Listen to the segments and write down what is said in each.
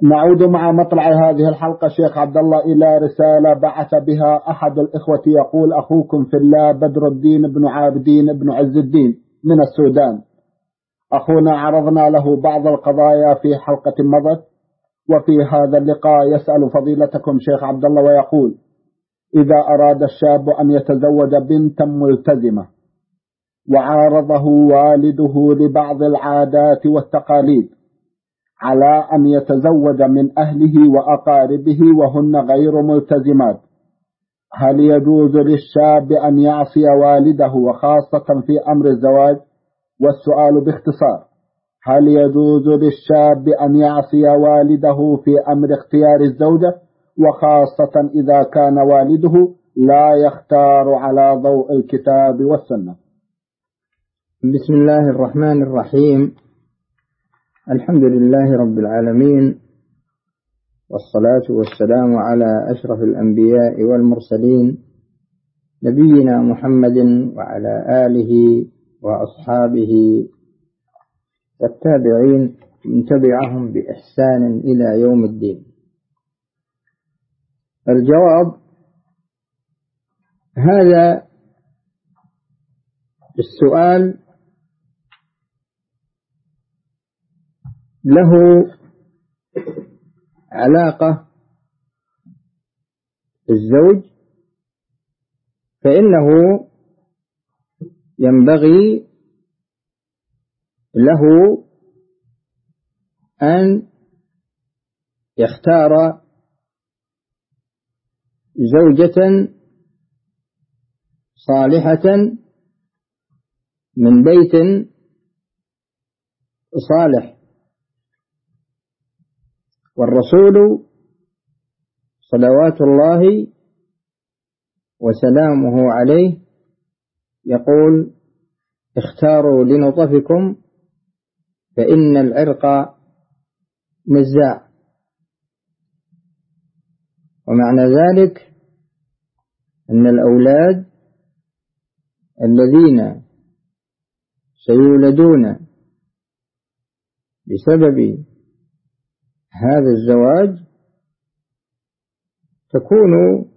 نعود مع مطلع هذه الحلقة شيخ عبد الله إلى رسالة بعث بها أحد الإخوة يقول: أخوكم في الله بدر الدين بن عابدين بن عز الدين من السودان. أخونا عرضنا له بعض القضايا في حلقة مضت، وفي هذا اللقاء يسأل فضيلتكم شيخ عبد الله ويقول: إذا أراد الشاب أن يتزوج بنتا ملتزمة وعارضه والده لبعض العادات والتقاليد على أن يتزوج من أهله وأقاربه وهن غير ملتزمات، هل يجوز للشاب أن يعصي والده وخاصة في أمر الزواج؟ والسؤال باختصار: هل يجوز للشاب أن يعصي والده في أمر اختيار الزوجة، وخاصة إذا كان والده لا يختار على ضوء الكتاب والسنة؟ بسم الله الرحمن الرحيم. الحمد لله رب العالمين، والصلاة والسلام على أشرف الأنبياء والمرسلين نبينا محمد وعلى آله وأصحابه والتابعين من تبعهم بإحسان إلى يوم الدين. الجواب: هذا السؤال له علاقة بالزوج، فإنه ينبغي له أن يختار زوجة صالحة من بيت صالح، والرسول صلوات الله وسلامه عليه يقول: اختاروا لنطفكم فإن العرق نزاع. ومعنى ذلك أن الأولاد الذين سيولدون بسبب هذا الزواج تكون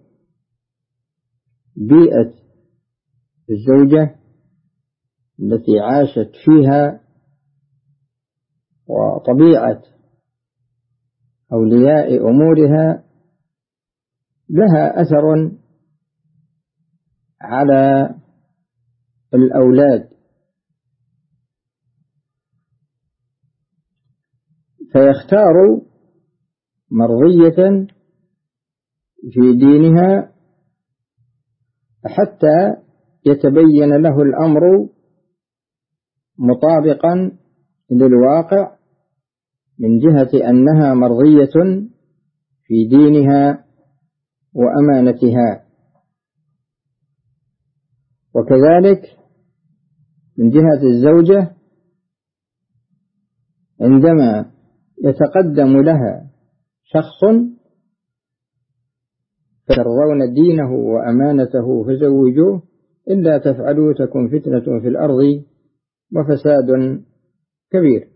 بيئة الزوجة التي عاشت فيها وطبيعة أولياء أمورها لها أثر على الأولاد، فيختار مرضية في دينها حتى يتبين له الأمر مطابقا للواقع من جهة أنها مرضية في دينها وأمانتها، وكذلك من جهة الزوجة عندما يتقدم لها شخص ترضون دينه وأمانته فزوجوه، إلا تفعلوا تكن فتنة في الأرض وفساد كبير.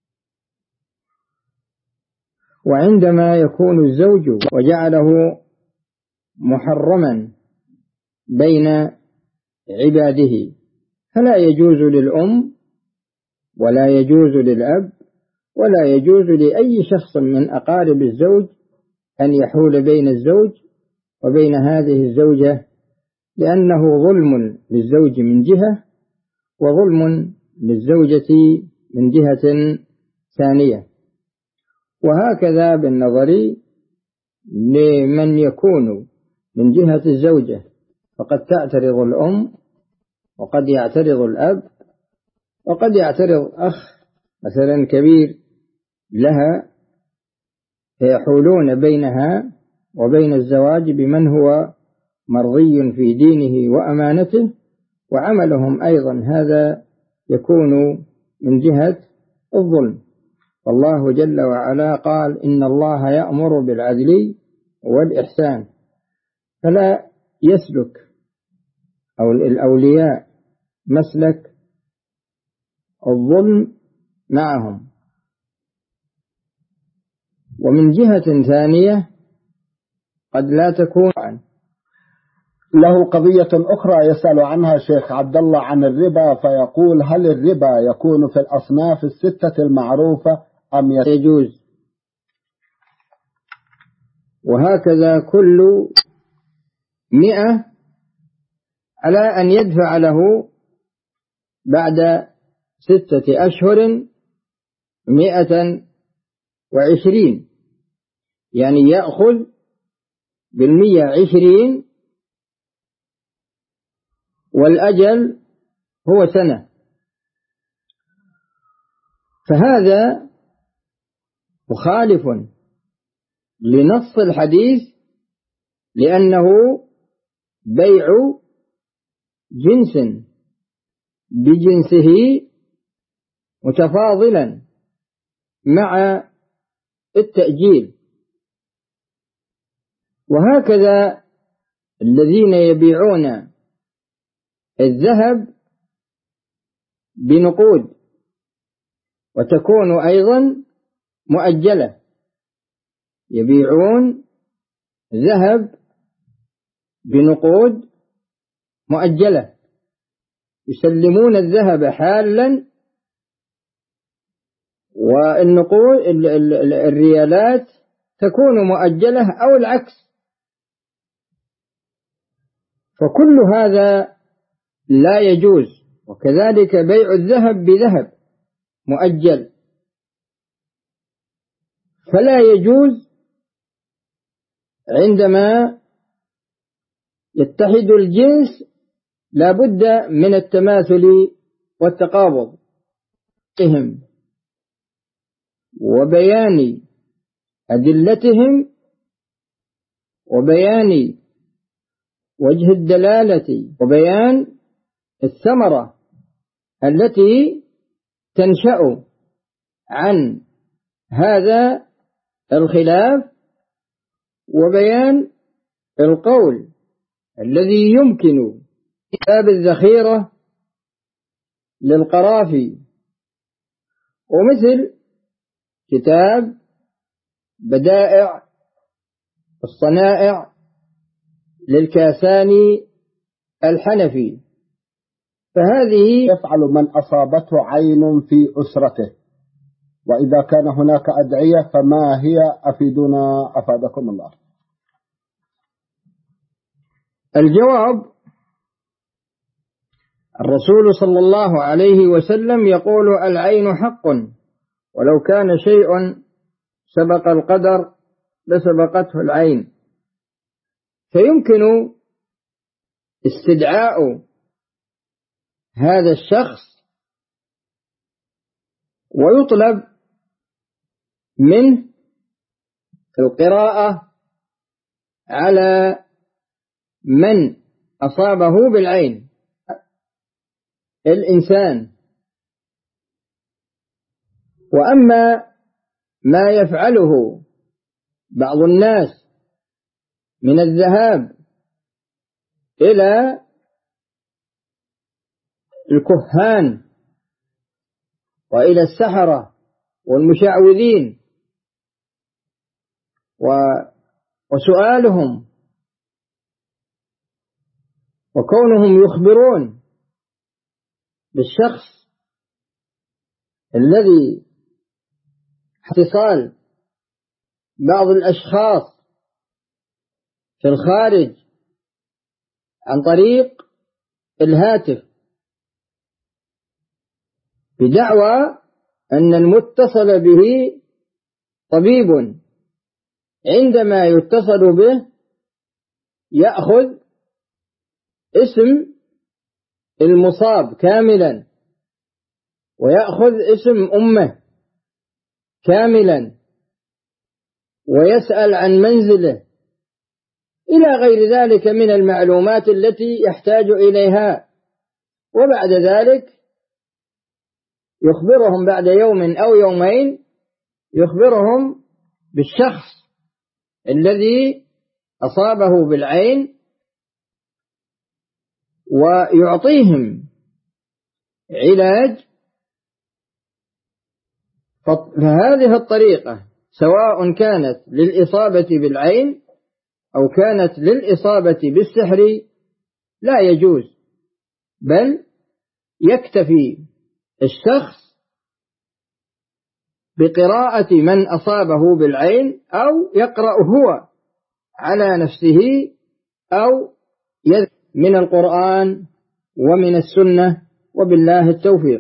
وعندما يكون الزوج وجعله محرما بين عباده فلا يجوز للأم ولا يجوز للأب ولا يجوز لأي شخص من أقارب الزوج أن يحول بين الزوج وبين هذه الزوجة، لأنه ظلم للزوج من جهة وظلم للزوجة من جهة ثانية. وهكذا بالنظر لمن يكون من جهة الزوجة فقد تعترض الأم وقد يعترض الأب وقد يعترض أخ مثلا كبير لها، فيحولون بينها وبين الزواج بمن هو مرضي في دينه وأمانته، وعملهم أيضا هذا يكون من جهة الظلم. والله جل وعلا قال: إن الله يأمر بالعدل والإحسان، فلا يسلك أو الأولياء مسلك الظلم معهم، ومن جهة ثانية قد لا تكون عنه. له قضية أخرى يسأل عنها شيخ عبد الله عن الربا، فيقول: هل الربا يكون في الأصناف الستة المعروفة أم يجوز؟ وهكذا كل 100 على أن يدفع له بعد 6 أشهر 120، يعني يأخذ 120 والأجل هو سنة. فهذا مخالف لنص الحديث، لأنه بيع جنس بجنسه متفاضلا مع التأجيل. وهكذا الذين يبيعون الذهب بنقود وتكون أيضا مؤجلة، يبيعون ذهب بنقود مؤجلة، يسلمون الذهب حالا، والنقود الريالات تكون مؤجلة أو العكس. فكل هذا لا يجوز. وكذلك بيع الذهب بذهب مؤجل، فلا يجوز عندما يتحد الجنس، لا بد من التماثل والتقابض وبيان أدلتهم وبيان وجه الدلالة وبيان الثمرة التي تنشأ عن هذا الخلاف، وبيان القول الذي يمكن كتاب الذخيرة للقرافي، ومثل كتاب بدائع الصنائع للكاساني الحنفي. فهذه يفعل من أصابته عين في أسرته، وإذا كان هناك أدعية فما هي؟ أفيدنا أفادكم الله. الجواب: الرسول صلى الله عليه وسلم يقول: العين حق، ولو كان شيء سبق القدر لسبقته العين. فيمكن استدعاء هذا الشخص ويطلب منه القراءة على من أصابه بالعين الإنسان. وأما ما يفعله بعض الناس من الذهاب إلى الكهان وإلى السحرة والمشعوذين وسؤالهم وكونهم يخبرون بالشخص الذي اتصال بعض الأشخاص في الخارج عن طريق الهاتف بدعوى أن المتصل به طبيب، عندما يتصل به يأخذ اسم المصاب كاملا ويأخذ اسم أمه كاملا ويسأل عن منزله إلى غير ذلك من المعلومات التي يحتاج إليها. وبعد ذلك يخبرهم بعد يوم أو يومين، يخبرهم بالشخص الذي أصابه بالعين ويعطيهم علاج. فهذه الطريقة سواء كانت للإصابة بالعين أو كانت للإصابة بالسحر لا يجوز، بل يكتفي الشخص بقراءة من أصابه بالعين، أو يقرأ هو على نفسه، أو من القرآن ومن السنة، وبالله التوفيق.